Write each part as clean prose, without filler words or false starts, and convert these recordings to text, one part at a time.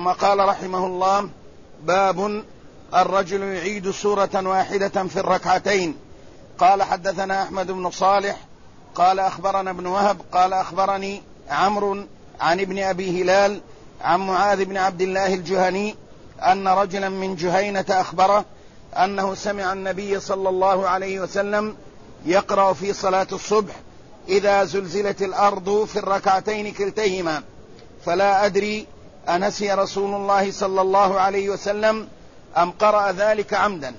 ثم قال رحمه الله: باب الرجل يعيد سورة واحدة في الركعتين. قال: حدثنا أحمد بن صالح قال أخبرنا ابن وهب قال أخبرني عمرو عن ابن أبي هلال عن معاذ بن عبد الله الجهني أن رجلا من جهينة أخبره أنه سمع النبي صلى الله عليه وسلم يقرأ في صلاة الصبح: إذا زلزلت الأرض في الركعتين كلتيهما، فلا أدري أنسي رسول الله صلى الله عليه وسلم أم قرأ ذلك عمدا.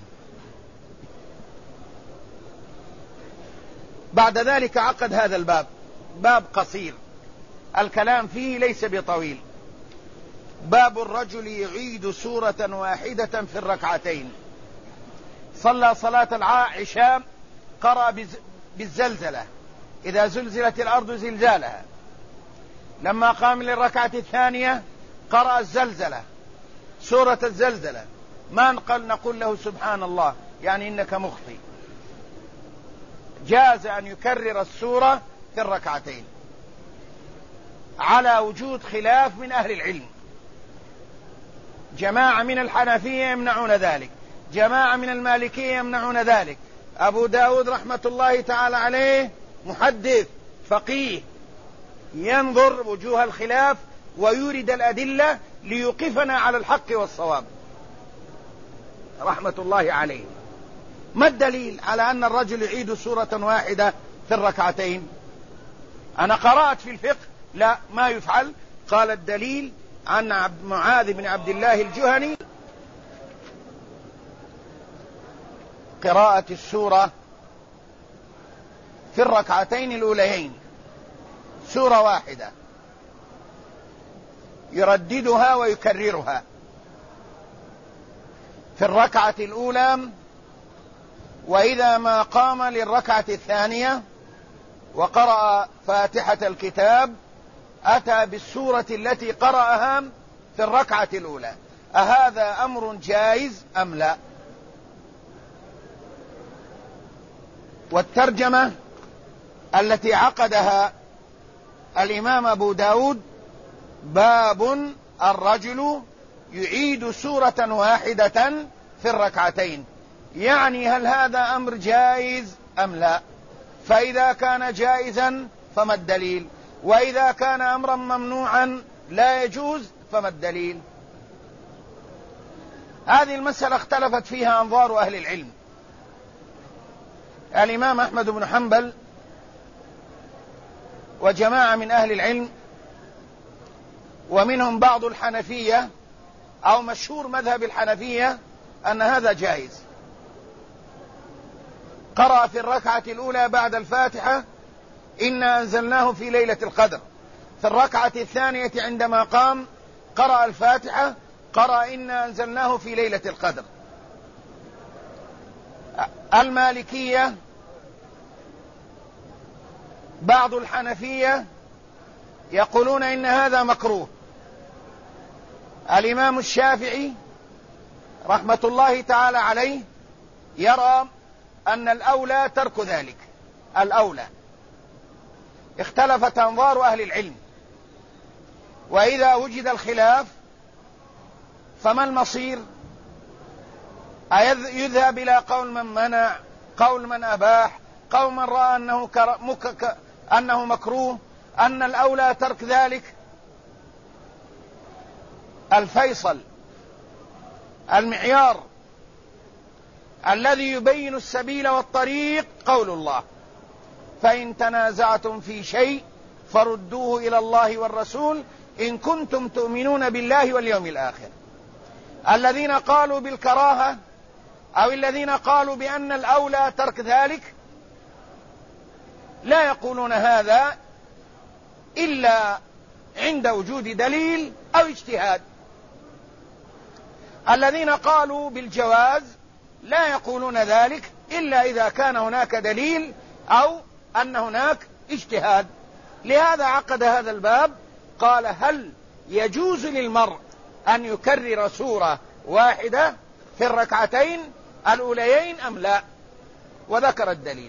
بعد ذلك عقد هذا الباب، باب قصير الكلام فيه ليس بطويل. باب الرجل يعيد سورة واحدة في الركعتين. صلى صلاة العشاء قرأ بالزلزلة: إذا زلزلت الأرض زلزالها. لما قام للركعة الثانية قرأ الزلزلة، سورة الزلزلة. ما نقول له سبحان الله، يعني إنك مخطئ. جاز أن يكرر السورة في الركعتين على وجود خلاف من أهل العلم. جماعة من الحنفية يمنعون ذلك، جماعة من المالكية يمنعون ذلك. أبو داود رحمة الله تعالى عليه محدث فقيه، ينظر وجوه الخلاف ويورد الأدلة ليوقفنا على الحق والصواب رحمة الله عليه. ما الدليل على أن الرجل يعيد سورة واحدة في الركعتين؟ أنا قرأت في الفقه لا، ما يفعل. قال: الدليل عن معاذ بن عبد الله الجهني: قراءة السورة في الركعتين الأوليين، سورة واحدة يرددها ويكررها في الركعة الأولى، وإذا ما قام للركعة الثانية وقرأ فاتحة الكتاب أتى بالسورة التي قرأها في الركعة الأولى. أهذا أمر جائز أم لا؟ والترجمة التي عقدها الإمام أبو داود: باب الرجل يعيد سورة واحدة في الركعتين، يعني هل هذا أمر جائز أم لا؟ فإذا كان جائزا فما الدليل؟ وإذا كان أمرا ممنوعا لا يجوز فما الدليل؟ هذه المسألة اختلفت فيها أنظار أهل العلم. الإمام أحمد بن حنبل وجماعة من أهل العلم ومنهم بعض الحنفية، أو مشهور مذهب الحنفية، أن هذا جائز. قرأ في الركعة الأولى بعد الفاتحة: إنا أنزلناه في ليلة القدر. في الركعة الثانية عندما قام قرأ الفاتحة، قرأ إنا أنزلناه في ليلة القدر. المالكية، بعض الحنفية يقولون إن هذا مكروه. الإمام الشافعي رحمة الله تعالى عليه يرى أن الأولى ترك ذلك، الأولى. اختلفت أنظار أهل العلم، وإذا وجد الخلاف فما المصير؟ يذهب إلى قول من منع، قول من أباح، قول من رأى أنه مكروه، أن الأولى ترك ذلك. الفيصل، المعيار الذي يبين السبيل والطريق قول الله: فإن تنازعتم في شيء فردوه إلى الله والرسول إن كنتم تؤمنون بالله واليوم الآخر. الذين قالوا بالكراهة أو الذين قالوا بأن الأولى ترك ذلك لا يقولون هذا إلا عند وجود دليل أو اجتهاد. الذين قالوا بالجواز لا يقولون ذلك إلا إذا كان هناك دليل أو أن هناك اجتهاد. لهذا عقد هذا الباب. قال: هل يجوز للمرء أن يكرر سورة واحدة في الركعتين الأوليين أم لا؟ وذكر الدليل،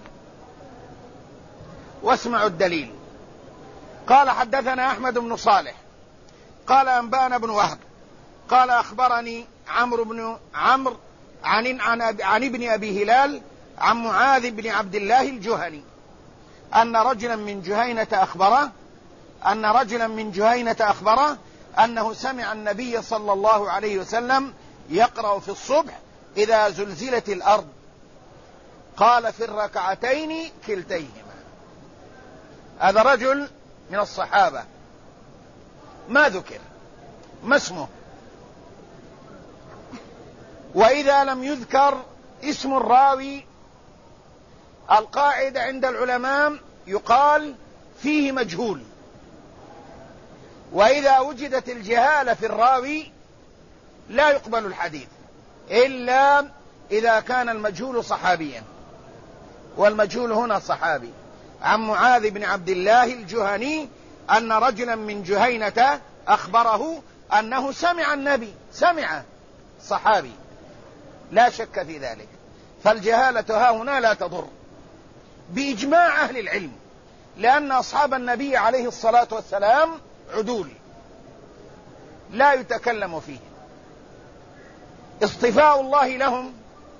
واسمعوا الدليل. قال: حدثنا أحمد بن صالح قال: أنبانا بن وهب قال أخبرني عمرو بن عمرو عن ابن أبي هلال عن معاذ بن عبد الله الجهني أن رجلا من جهينة أخبره أنه سمع النبي صلى الله عليه وسلم يقرأ في الصبح إذا زلزلت الأرض، قال في الركعتين كلتيهما. هذا رجل من الصحابة ما ذكر ما اسمه، وإذا لم يذكر اسم الراوي القاعدة عند العلماء يقال فيه مجهول، وإذا وجدت الجهالة في الراوي لا يقبل الحديث إلا إذا كان المجهول صحابيا، والمجهول هنا صحابي. عن معاذ بن عبد الله الجهني أن رجلا من جهينة أخبره أنه سمع النبي، سمع صحابي لا شك في ذلك، فالجهالة ها هنا لا تضر بإجماع أهل العلم، لأن أصحاب النبي عليه الصلاة والسلام عدول لا يتكلم فيه. اصطفاء الله لهم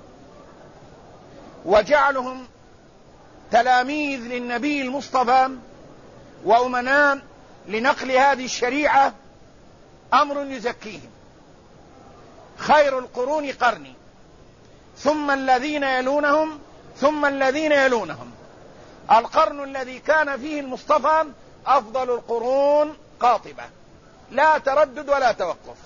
وجعلهم تلاميذ للنبي المصطفى وأمناء لنقل هذه الشريعة أمر يزكيهم. خير القرون قرني ثم الذين يلونهم ثم الذين يلونهم. القرن الذي كان فيه المصطفى أفضل القرون قاطبة، لا تردد ولا توقف.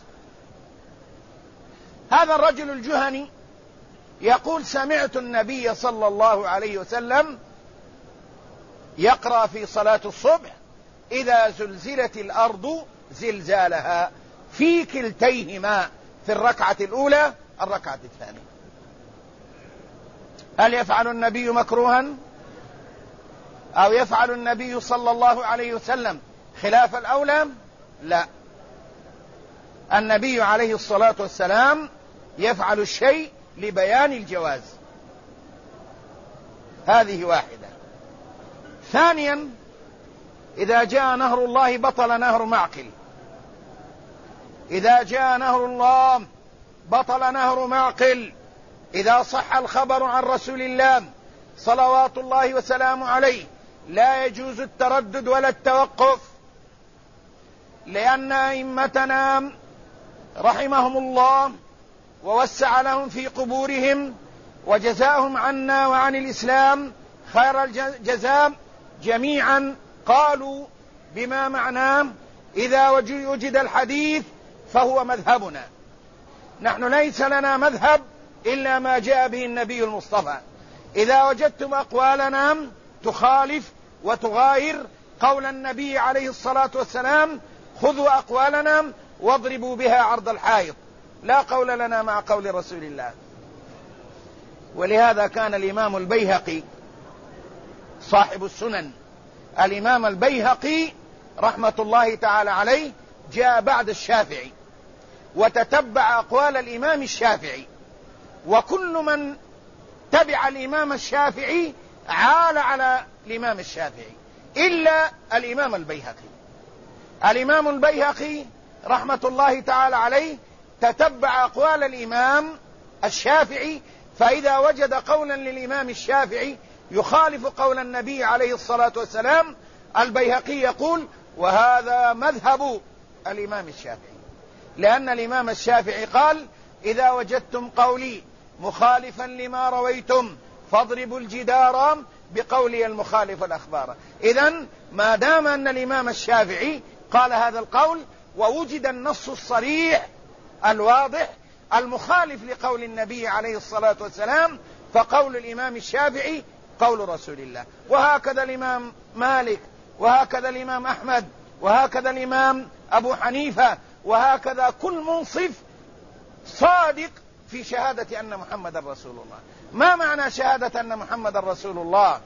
هذا الرجل الجهني يقول سمعت النبي صلى الله عليه وسلم يقرأ في صلاة الصبح إذا زلزلت الأرض زلزالها في كلتيهما، في الركعة الأولى الركعة الثانية. هل يفعل النبي مكروها أو يفعل النبي صلى الله عليه وسلم خلاف الأولى؟ لا، النبي عليه الصلاة والسلام يفعل الشيء لبيان الجواز. هذه واحدة. ثانيا، إذا جاء نهر الله بطل نهر معقل. إذا جاء نهر الله بطل نهر معقل. إذا صح الخبر عن رسول الله صلوات الله وسلامه عليه لا يجوز التردد ولا التوقف، لأن أئمتنا رحمهم الله ووسع لهم في قبورهم وجزاهم عنا وعن الإسلام خير الجزاء جميعا قالوا بما معناه إذا وجد الحديث فهو مذهبنا. نحن ليس لنا مذهب إلا ما جاء به النبي المصطفى. إذا وجدتم أقوالنا تخالف وتغاير قول النبي عليه الصلاة والسلام خذوا أقوالنا واضربوا بها عرض الحائط، لا قول لنا مع قول رسول الله. ولهذا كان الإمام البيهقي صاحب السنن، الإمام البيهقي رحمة الله تعالى عليه جاء بعد الشافعي وتتبع أقوال الإمام الشافعي، وكل من تبع الإمام الشافعي عال على الإمام الشافعي إلا الإمام البيهقي. الإمام البيهقي رحمة الله تعالى عليه تتبع أقوال الإمام الشافعي، فإذا وجد قولا للإمام الشافعي يخالف قول النبي عليه الصلاة والسلام البيهقي يقول وهذا مذهب الإمام الشافعي، لأن الإمام الشافعي قال إذا وجدتم قولي مخالفا لما رويتم فاضربوا الجدار بقولي المخالف الأخبار. إذن ما دام أن الإمام الشافعي قال هذا القول ووجد النص الصريح الواضح المخالف لقول النبي عليه الصلاة والسلام فقول الإمام الشافعي قول رسول الله. وهكذا الإمام مالك، وهكذا الإمام أحمد، وهكذا الإمام أبو حنيفة، وهكذا كل منصف صادق في شهادة أن محمد رسول الله. ما معنى شهادة أن محمد رسول الله؟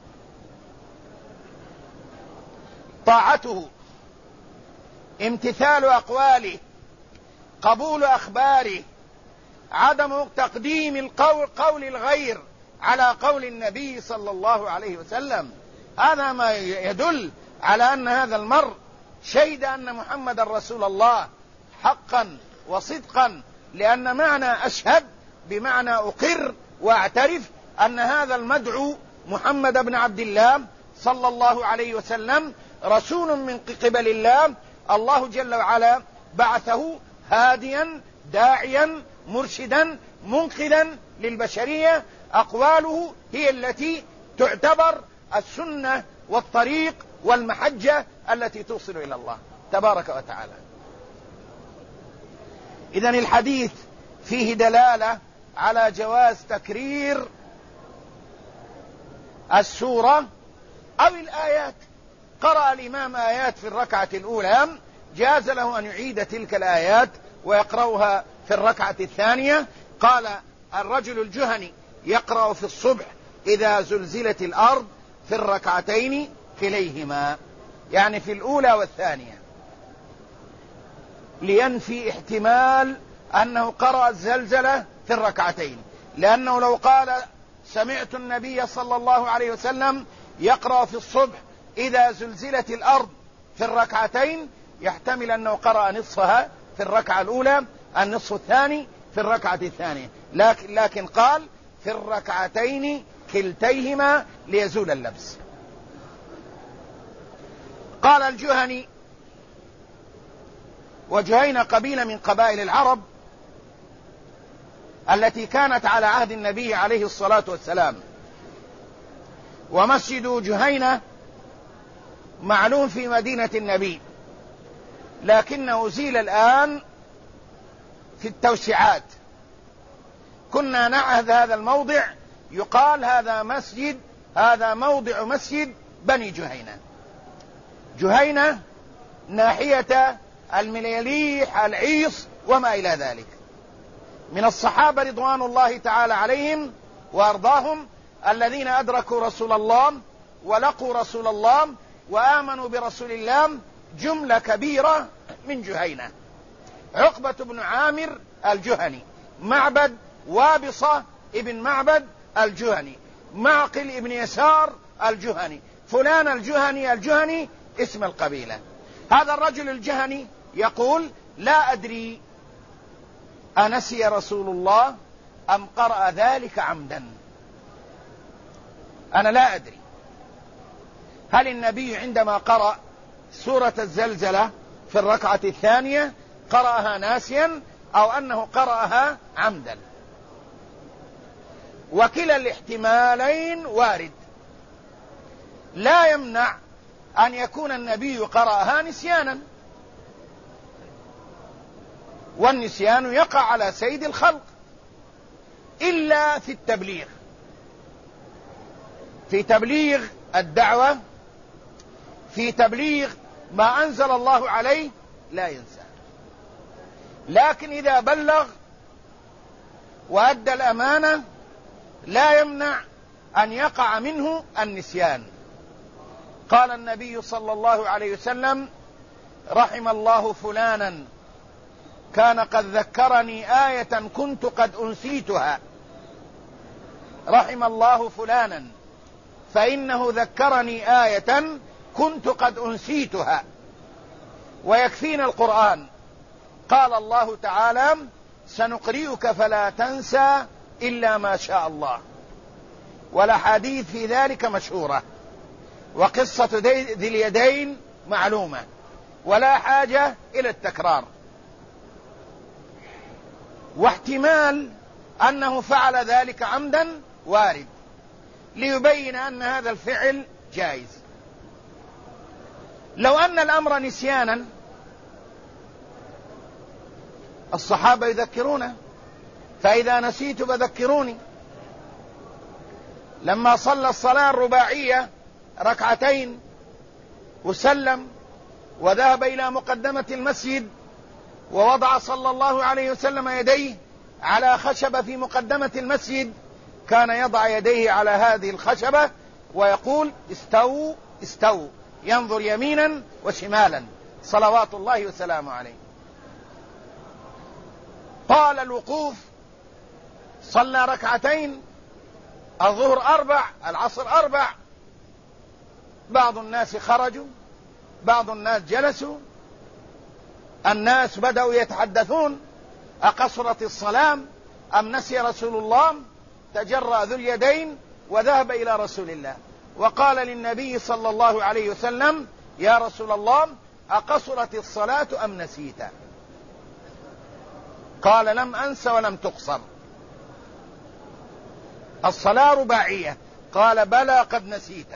طاعته، امتثال أقواله، قبول أخباره، عدم تقديم قول الغير على قول النبي صلى الله عليه وسلم. هذا ما يدل على أن هذا المرء شهد أن محمد رسول الله حقا وصدقا، لأن معنى أشهد بمعنى أقر وأعترف أن هذا المدعو محمد بن عبد الله صلى الله عليه وسلم رسول من قبل الله، الله جل وعلا بعثه هاديا داعيا مرشدا منقذا للبشرية. أقواله هي التي تعتبر السنة والطريق والمحجة التي توصل إلى الله تبارك وتعالى. إذن الحديث فيه دلالة على جواز تكرير السورة أو الآيات. قرأ الإمام آيات في الركعة الأولى، جاز له أن يعيد تلك الآيات ويقرأها في الركعة الثانية. قال الرجل الجهني يقرأ في الصبح إذا زلزلت الأرض في الركعتين كليهما، يعني في الأولى والثانية، لينفي احتمال أنه قرأ الزلزلة في الركعتين، لأنه لو قال سمعت النبي صلى الله عليه وسلم يقرأ في الصبح إذا زلزلت الأرض في الركعتين، يحتمل أنه قرأ نصفها في الركعة الأولى، النصف الثاني في الركعة الثانية، لكن قال في الركعتين كلتيهما ليزول اللبس. قال الجهني، وجهينة قبيلة من قبائل العرب التي كانت على عهد النبي عليه الصلاة والسلام، ومسجد جهينة معلوم في مدينة النبي، لكنه زيل الآن في التوسعات. كنا نعهد هذا الموضع يقال هذا موضع مسجد بني جهينة. جهينة ناحية المليليح العيص وما إلى ذلك، من الصحابة رضوان الله تعالى عليهم وأرضاهم الذين أدركوا رسول الله ولقوا رسول الله وآمنوا برسول الله جملة كبيرة من جهينة: عقبة بن عامر الجهني، معبد وابصة ابن معبد الجهني، معقل ابن يسار الجهني، فلان الجهني اسم القبيلة. هذا الرجل الجهني يقول: لا أدري أنسي رسول الله أم قرأ ذلك عمدا. أنا لا أدري هل النبي عندما قرأ سورة الزلزلة في الركعة الثانية قرأها ناسيا أو أنه قرأها عمدا. وكلا الاحتمالين وارد، لا يمنع أن يكون النبي قرأها نسيانا، والنسيان يقع على سيد الخلق، إلا في التبليغ. في تبليغ الدعوة، في تبليغ ما أنزل الله عليه لا ينسى. لكن إذا بلغ وأدى الأمانة لا يمنع أن يقع منه النسيان. قال النبي صلى الله عليه وسلم: رحم الله فلانا كان قد ذكرني آية كنت قد أنسيتها. رحم الله فلانا فإنه ذكرني آية كنت قد أنسيتها. ويكفينا القرآن. قال الله تعالى: سنقرئك فلا تنسى إلا ما شاء الله. والأحاديث في ذلك مشهورة، وقصة ذي اليدين معلومة، ولا حاجة إلى التكرار. واحتمال أنه فعل ذلك عمدا وارد، ليبين أن هذا الفعل جائز. لو أن الأمر نسيانا الصحابة يذكرونه: فإذا نسيت فذكروني. لما صلى الصلاة الرباعية ركعتين وسلم وذهب إلى مقدمة المسجد، ووضع صلى الله عليه وسلم يديه على خشبة في مقدمة المسجد، كان يضع يديه على هذه الخشبة ويقول: استووا استووا، ينظر يمينا وشمالا صلوات الله وسلامه عليه. طال الوقوف، صلى ركعتين، الظهر 4 العصر 4، بعض الناس خرجوا، بعض الناس جلسوا، الناس بدأوا يتحدثون: أقصرت الصلاة أم نسي رسول الله؟ تجرأ ذو اليدين وذهب إلى رسول الله وقال للنبي صلى الله عليه وسلم: يا رسول الله، أقصرت الصلاة أم نسيت؟ قال: لم أنس ولم تقصر، الصلاة رباعية. قال: بلى قد نسيت.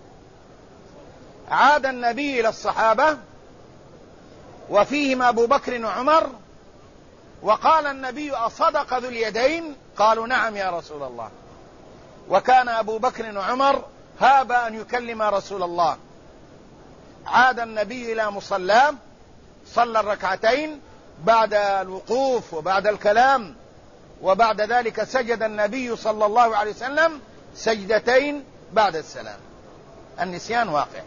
عاد النبي إلى الصحابة وفيهم أبو بكر وعمر، وقال النبي: أصدق ذو اليدين؟ قالوا: نعم يا رسول الله. وكان أبو بكر وعمر هاب أن يكلم رسول الله. عاد النبي إلى مصلاه، صلى الركعتين بعد الوقوف وبعد الكلام، وبعد ذلك سجد النبي صلى الله عليه وسلم سجدتين بعد السلام. النسيان واقع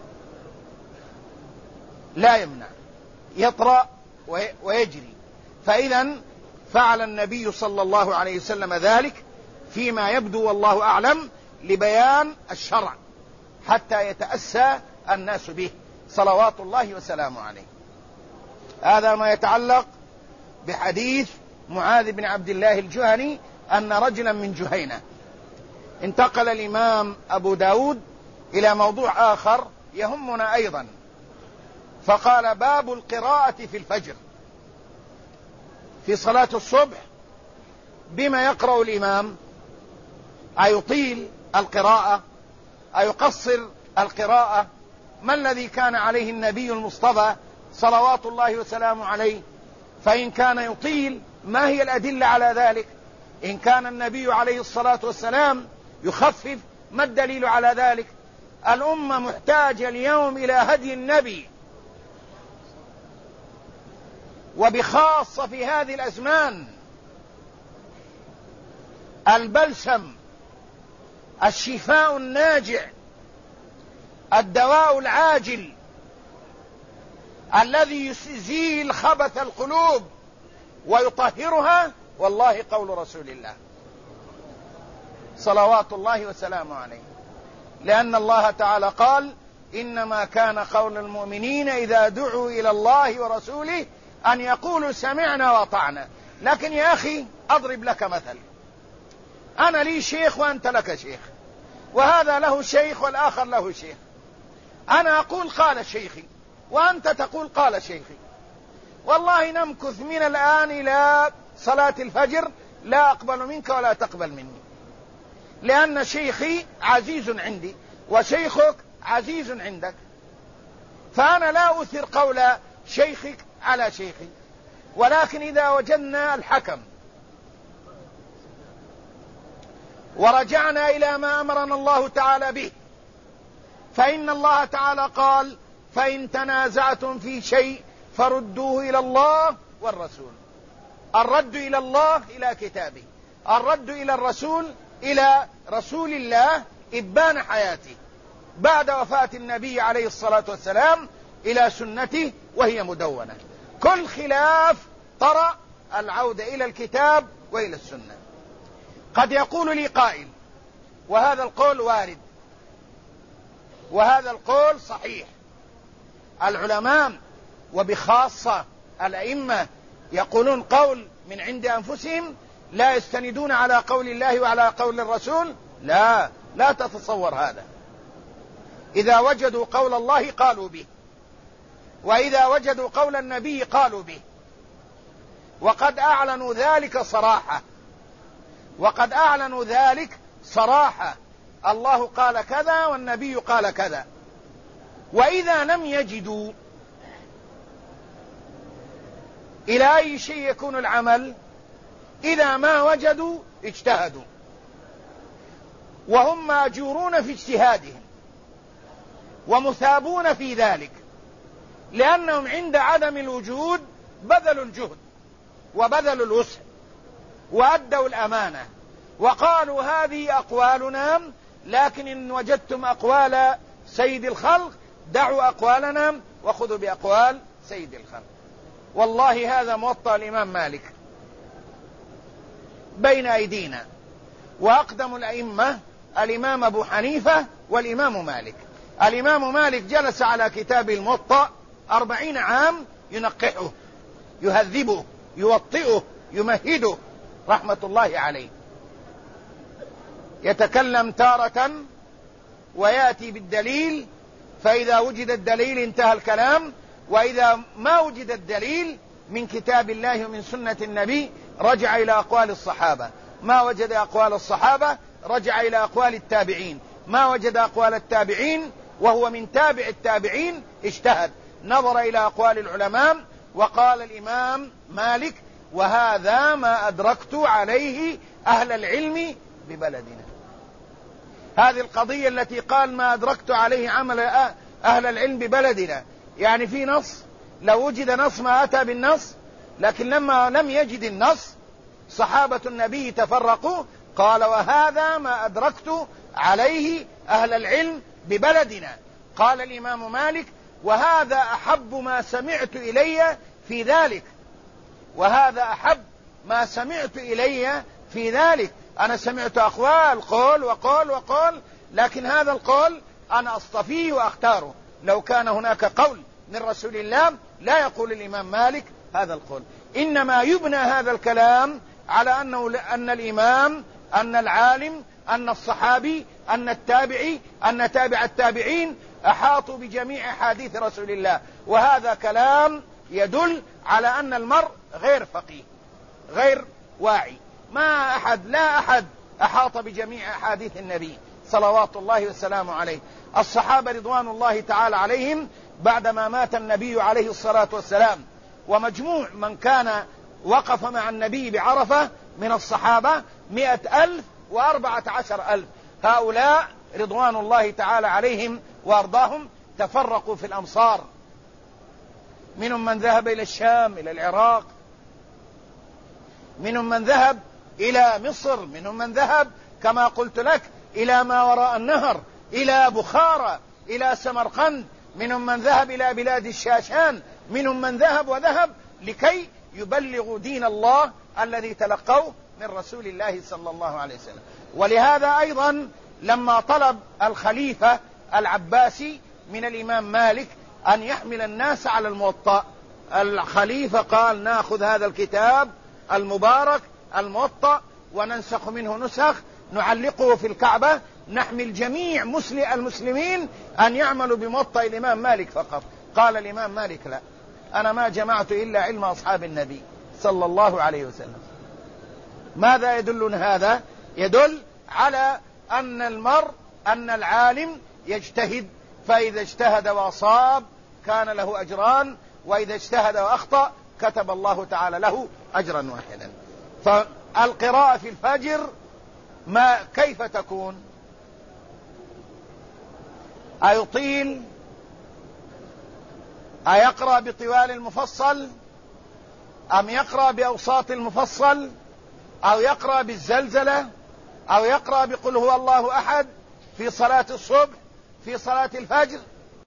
لا يمنع، يطرأ ويجري. فإذا فعل النبي صلى الله عليه وسلم ذلك فيما يبدو والله أعلم لبيان الشرع حتى يتأسى الناس به صلوات الله وسلامه عليه. هذا ما يتعلق بحديث معاذ بن عبد الله الجهني أن رجلا من جهينة. انتقل الإمام أبو داود إلى موضوع آخر يهمنا أيضا، فقال: باب القراءة في الفجر في صلاة الصبح. بما يقرأ الإمام؟ أيطيل القراءة؟ أيقصر القراءة؟ ما الذي كان عليه النبي المصطفى صلوات الله وسلامه عليه؟ فإن كان يطيل، ما هي الأدلة على ذلك؟ إن كان النبي عليه الصلاة والسلام يخفف، ما الدليل على ذلك؟ الأمة محتاجة اليوم إلى هدي النبي، وبخاصة في هذه الأزمان. البلسم، الشفاء الناجع، الدواء العاجل الذي يزيل خبث القلوب ويطهرها، والله قول رسول الله صلوات الله وسلامه عليه. لأن الله تعالى قال: إنما كان قول المؤمنين إذا دعوا إلى الله ورسوله أن يقولوا سمعنا وأطعنا. لكن يا أخي، أضرب لك مثل. أنا لي شيخ وأنت لك شيخ، وهذا له شيخ والآخر له شيخ. أنا أقول قال شيخي، وأنت تقول قال شيخي. والله نمكث من الآن إلى صلاة الفجر لا أقبل منك ولا تقبل مني، لأن شيخي عزيز عندي وشيخك عزيز عندك. فأنا لا أثر قول شيخك على شيخي. ولكن إذا وجدنا الحكم ورجعنا إلى ما أمرنا الله تعالى به، فإن الله تعالى قال: فإن تنازعتم في شيء فردوه إلى الله والرسول. الرد إلى الله إلى كتابه، الرد إلى الرسول إلى رسول الله إبان حياته بعد وفاة النبي عليه الصلاة والسلام إلى سنته وهي مدونة. كل خلاف طرأ العودة إلى الكتاب وإلى السنة. قد يقول لي قائل، وهذا القول وارد وهذا القول صحيح، العلماء وبخاصة الأئمة يقولون قول من عند أنفسهم، لا يستندون على قول الله وعلى قول الرسول. لا تتصور هذا. إذا وجدوا قول الله قالوا به، وإذا وجدوا قول النبي قالوا به، وقد أعلنوا ذلك صراحة، وقد أعلنوا ذلك صراحة. الله قال كذا والنبي قال كذا. وإذا لم يجدوا، إلى أي شيء يكون العمل؟ إذا ما وجدوا اجتهدوا، وهم ماجورون في اجتهادهم ومثابون في ذلك، لأنهم عند عدم الوجود بذلوا الجهد وبذلوا الوسع وأدوا الأمانة، وقالوا هذه أقوالنا، لكن إن وجدتم أقوال سيد الخلق دعوا أقوالنا وخذوا بأقوال سيد الخلق. والله هذا موطأ الإمام مالك بين أيدينا، وأقدم الأئمة الإمام أبو حنيفة والإمام مالك. الإمام مالك جلس على كتاب الموطأ 40 عام ينقحه يهذبه يوطئه يمهده رحمة الله عليه. يتكلم تارة ويأتي بالدليل، فإذا وجد الدليل انتهى الكلام، وإذا ما وجد الدليل من كتاب الله ومن سنة النبي رجع إلى أقوال الصحابة، ما وجد أقوال الصحابة رجع إلى أقوال التابعين، ما وجد أقوال التابعين وهو من تابع التابعين اجتهد، نظر إلى أقوال العلماء. وقال الإمام مالك: وهذا ما أدركت عليه أهل العلم ببلدنا. هذه القضية التي قال ما أدركت عليه عمل أهل العلم ببلدنا، يعني في نص، لو وجد نص ما أتى بالنص، لكن لما لم يجد النص صحابة النبي تفرقوا، قال: وهذا ما أدركت عليه أهل العلم ببلدنا. قال الإمام مالك: وهذا أحب ما سمعت إلي في ذلك، وهذا أحب ما سمعت إلي في ذلك. أنا سمعت أقوال قول وقول وقول، لكن هذا القول أنا أصطفيه وأختاره. لو كان هناك قول من رسول الله لا يقول الإمام مالك هذا القول. إنما يبنى هذا الكلام على أن الإمام، أن العالم، أن الصحابي، أن التابعي، أن تابع التابعين أحاطوا بجميع أحاديث رسول الله، وهذا كلام يدل على أن المرء غير فقيه غير واعي. لا أحد أحاط بجميع أحاديث النبي صلوات الله والسلام عليه. الصحابة رضوان الله تعالى عليهم بعدما مات النبي عليه الصلاة والسلام، ومجموع من كان وقف مع النبي بعرفة من الصحابة 114,000. هؤلاء رضوان الله تعالى عليهم وأرضاهم تفرقوا في الأمصار، منهم من ذهب إلى الشام، إلى العراق، منهم من ذهب إلى مصر، منهم من ذهب كما قلت لك إلى ما وراء النهر، إلى بخارى، إلى سمرقند، منهم من ذهب إلى بلاد الشاشان، منهم من ذهب وذهب لكي يبلغوا دين الله الذي تلقوه من رسول الله صلى الله عليه وسلم. ولهذا أيضا لما طلب الخليفة العباسي من الإمام مالك أن يحمل الناس على الموطأ، الخليفة قال: نأخذ هذا الكتاب المبارك الموطأ وننسخ منه نسخ نعلقه في الكعبة، نحمل جميع المسلمين أن يعملوا بموطأ الإمام مالك فقط. قال الإمام مالك: لا، أنا ما جمعت إلا علم أصحاب النبي صلى الله عليه وسلم. ماذا يدلنا هذا؟ يدل على أن العالم يجتهد، فإذا اجتهد وأصاب كان له أجران، وإذا اجتهد وأخطأ كتب الله تعالى له أجرا واحدا. فالقراءة في الفجر كيف تكون؟ أيطيل؟ أيقرأ بطوال المفصل؟ أم يقرأ بأوساط المفصل؟ أو يقرأ بالزلزلة؟ أو يقرأ بقل هو الله أحد في صلاة الصبح، في صلاة الفجر؟